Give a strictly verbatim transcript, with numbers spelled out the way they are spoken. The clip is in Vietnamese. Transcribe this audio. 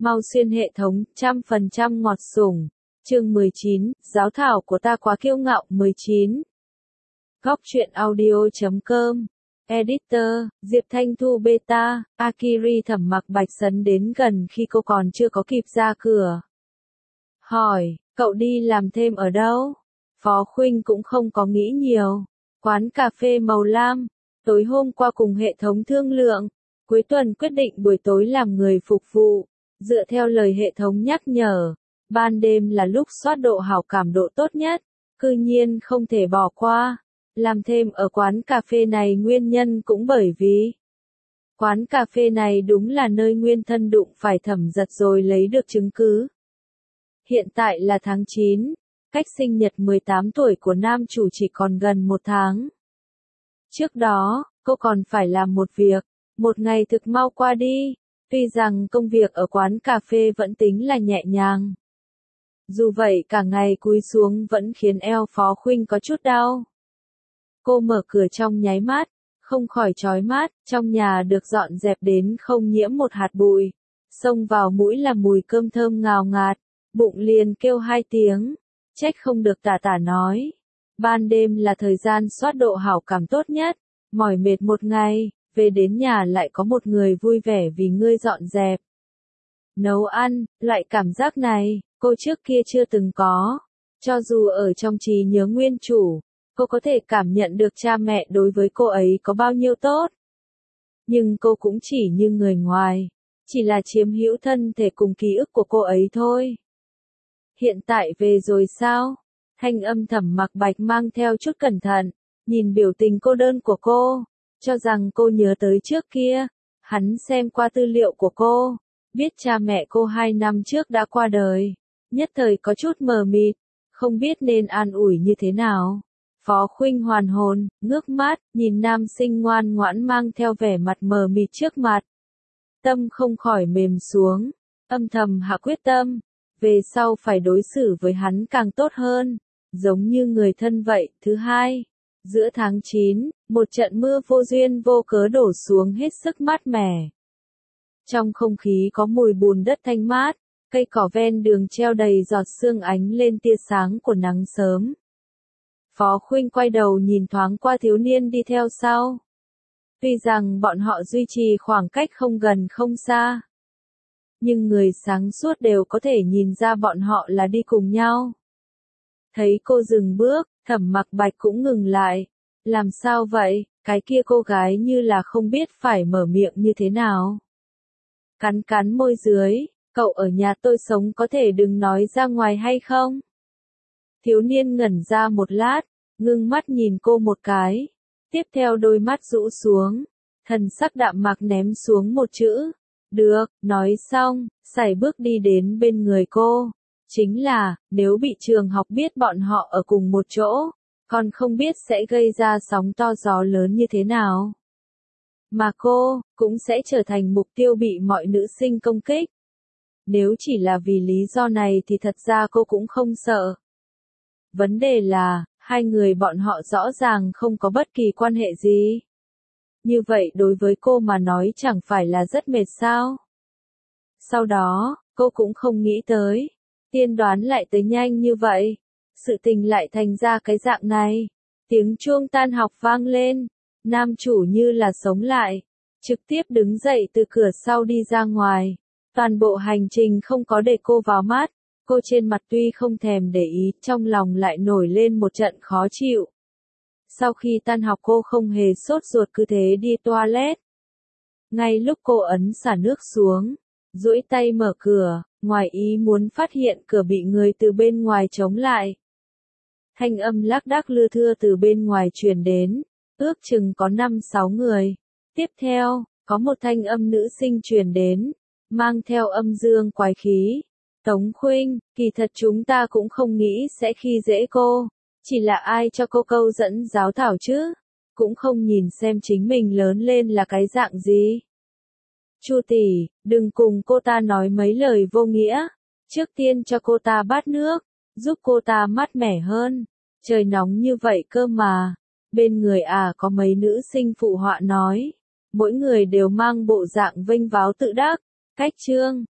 Mau xuyên hệ thống, trăm phần trăm ngọt sủng. Chương mười chín, giáo thảo của ta quá kiêu ngạo. mười chín. Góc truyện audio chấm com. Editor, Diệp Thanh Thu Beta, Akiri Thẩm Mặc Bạch sấn đến gần khi cô còn chưa có kịp ra cửa. Hỏi, cậu đi làm thêm ở đâu? Phó Khuynh cũng không có nghĩ nhiều. Quán cà phê màu lam. Tối hôm qua cùng hệ thống thương lượng. Cuối tuần quyết định buổi tối làm người phục vụ. Dựa theo lời hệ thống nhắc nhở. Ban đêm là lúc soát độ hảo cảm độ tốt nhất. Cư nhiên không thể bỏ qua. Làm thêm ở quán cà phê này nguyên nhân cũng bởi vì quán cà phê này đúng là nơi nguyên thân đụng phải Thẩm Giật rồi lấy được chứng cứ. Hiện tại là tháng chín, cách sinh nhật mười tám tuổi của nam chủ chỉ còn gần một tháng. Trước đó, cô còn phải làm một việc, một ngày thực mau qua đi, tuy rằng công việc ở quán cà phê vẫn tính là nhẹ nhàng. Dù vậy cả ngày cúi xuống vẫn khiến eo Phó Khuynh có chút đau. Cô mở cửa trong nháy mắt, không khỏi chói mắt, trong nhà được dọn dẹp đến không nhiễm một hạt bụi. Xông vào mũi là mùi cơm thơm ngào ngạt, bụng liền kêu hai tiếng, trách không được tả tả nói. Ban đêm là thời gian soát độ hảo cảm tốt nhất, mỏi mệt một ngày, về đến nhà lại có một người vui vẻ vì ngươi dọn dẹp. Nấu ăn, loại cảm giác này, cô trước kia chưa từng có. Cho dù ở trong trí nhớ nguyên chủ, cô có thể cảm nhận được cha mẹ đối với cô ấy có bao nhiêu tốt. Nhưng cô cũng chỉ như người ngoài, chỉ là chiếm hữu thân thể cùng ký ức của cô ấy thôi. Hiện tại về rồi sao? Thanh âm Thẩm Mặc Bạch mang theo chút cẩn thận, nhìn biểu tình cô đơn của cô, cho rằng cô nhớ tới trước kia. Hắn xem qua tư liệu của cô, biết cha mẹ cô hai năm trước đã qua đời, nhất thời có chút mờ mịt, không biết nên an ủi như thế nào. Phó Khuynh hoàn hồn, ngước mắt, nhìn nam sinh ngoan ngoãn mang theo vẻ mặt mờ mịt trước mặt. Tâm không khỏi mềm xuống, âm thầm hạ quyết tâm, về sau phải đối xử với hắn càng tốt hơn, giống như người thân vậy. Thứ hai, giữa tháng chín, một trận mưa vô duyên vô cớ đổ xuống hết sức mát mẻ. Trong không khí có mùi bùn đất thanh mát, cây cỏ ven đường treo đầy giọt sương ánh lên tia sáng của nắng sớm. Phó Khuynh quay đầu nhìn thoáng qua thiếu niên đi theo sau. Tuy rằng bọn họ duy trì khoảng cách không gần không xa, nhưng người sáng suốt đều có thể nhìn ra bọn họ là đi cùng nhau. Thấy cô dừng bước, Thẩm Mặc Bạch cũng ngừng lại. Làm sao vậy? Cái kia cô gái như là không biết phải mở miệng như thế nào. Cắn cắn môi dưới, cậu ở nhà tôi sống có thể đừng nói ra ngoài hay không? Thiếu niên ngẩn ra một lát, ngưng mắt nhìn cô một cái, tiếp theo đôi mắt rũ xuống, thần sắc đạm mạc ném xuống một chữ. Được, nói xong, sải bước đi đến bên người cô. Chính là, nếu bị trường học biết bọn họ ở cùng một chỗ, còn không biết sẽ gây ra sóng to gió lớn như thế nào. Mà cô, cũng sẽ trở thành mục tiêu bị mọi nữ sinh công kích. Nếu chỉ là vì lý do này thì thật ra cô cũng không sợ. Vấn đề là, hai người bọn họ rõ ràng không có bất kỳ quan hệ gì. Như vậy đối với cô mà nói chẳng phải là rất mệt sao? Sau đó, cô cũng không nghĩ tới, tiên đoán lại tới nhanh như vậy. Sự tình lại thành ra cái dạng này. Tiếng chuông tan học vang lên, nam chủ như là sống lại, trực tiếp đứng dậy từ cửa sau đi ra ngoài. Toàn bộ hành trình không có để cô vào mắt. Cô trên mặt tuy không thèm để ý, trong lòng lại nổi lên một trận khó chịu. Sau khi tan học cô không hề sốt ruột cứ thế đi toilet. Ngay lúc cô ấn xả nước xuống, duỗi tay mở cửa, ngoài ý muốn phát hiện cửa bị người từ bên ngoài chống lại. Thanh âm lác đác lưa thưa từ bên ngoài truyền đến, ước chừng có năm sáu người. Tiếp theo, có một thanh âm nữ sinh truyền đến, mang theo âm dương quái khí. Tống Khuynh, kỳ thật chúng ta cũng không nghĩ sẽ khi dễ cô, chỉ là ai cho cô câu dẫn giáo thảo chứ, cũng không nhìn xem chính mình lớn lên là cái dạng gì. Chu tỷ, đừng cùng cô ta nói mấy lời vô nghĩa, trước tiên cho cô ta bát nước, giúp cô ta mát mẻ hơn, trời nóng như vậy cơ mà. Bên người à có mấy nữ sinh phụ họa nói, mỗi người đều mang bộ dạng vênh váo tự đắc. Cách chương,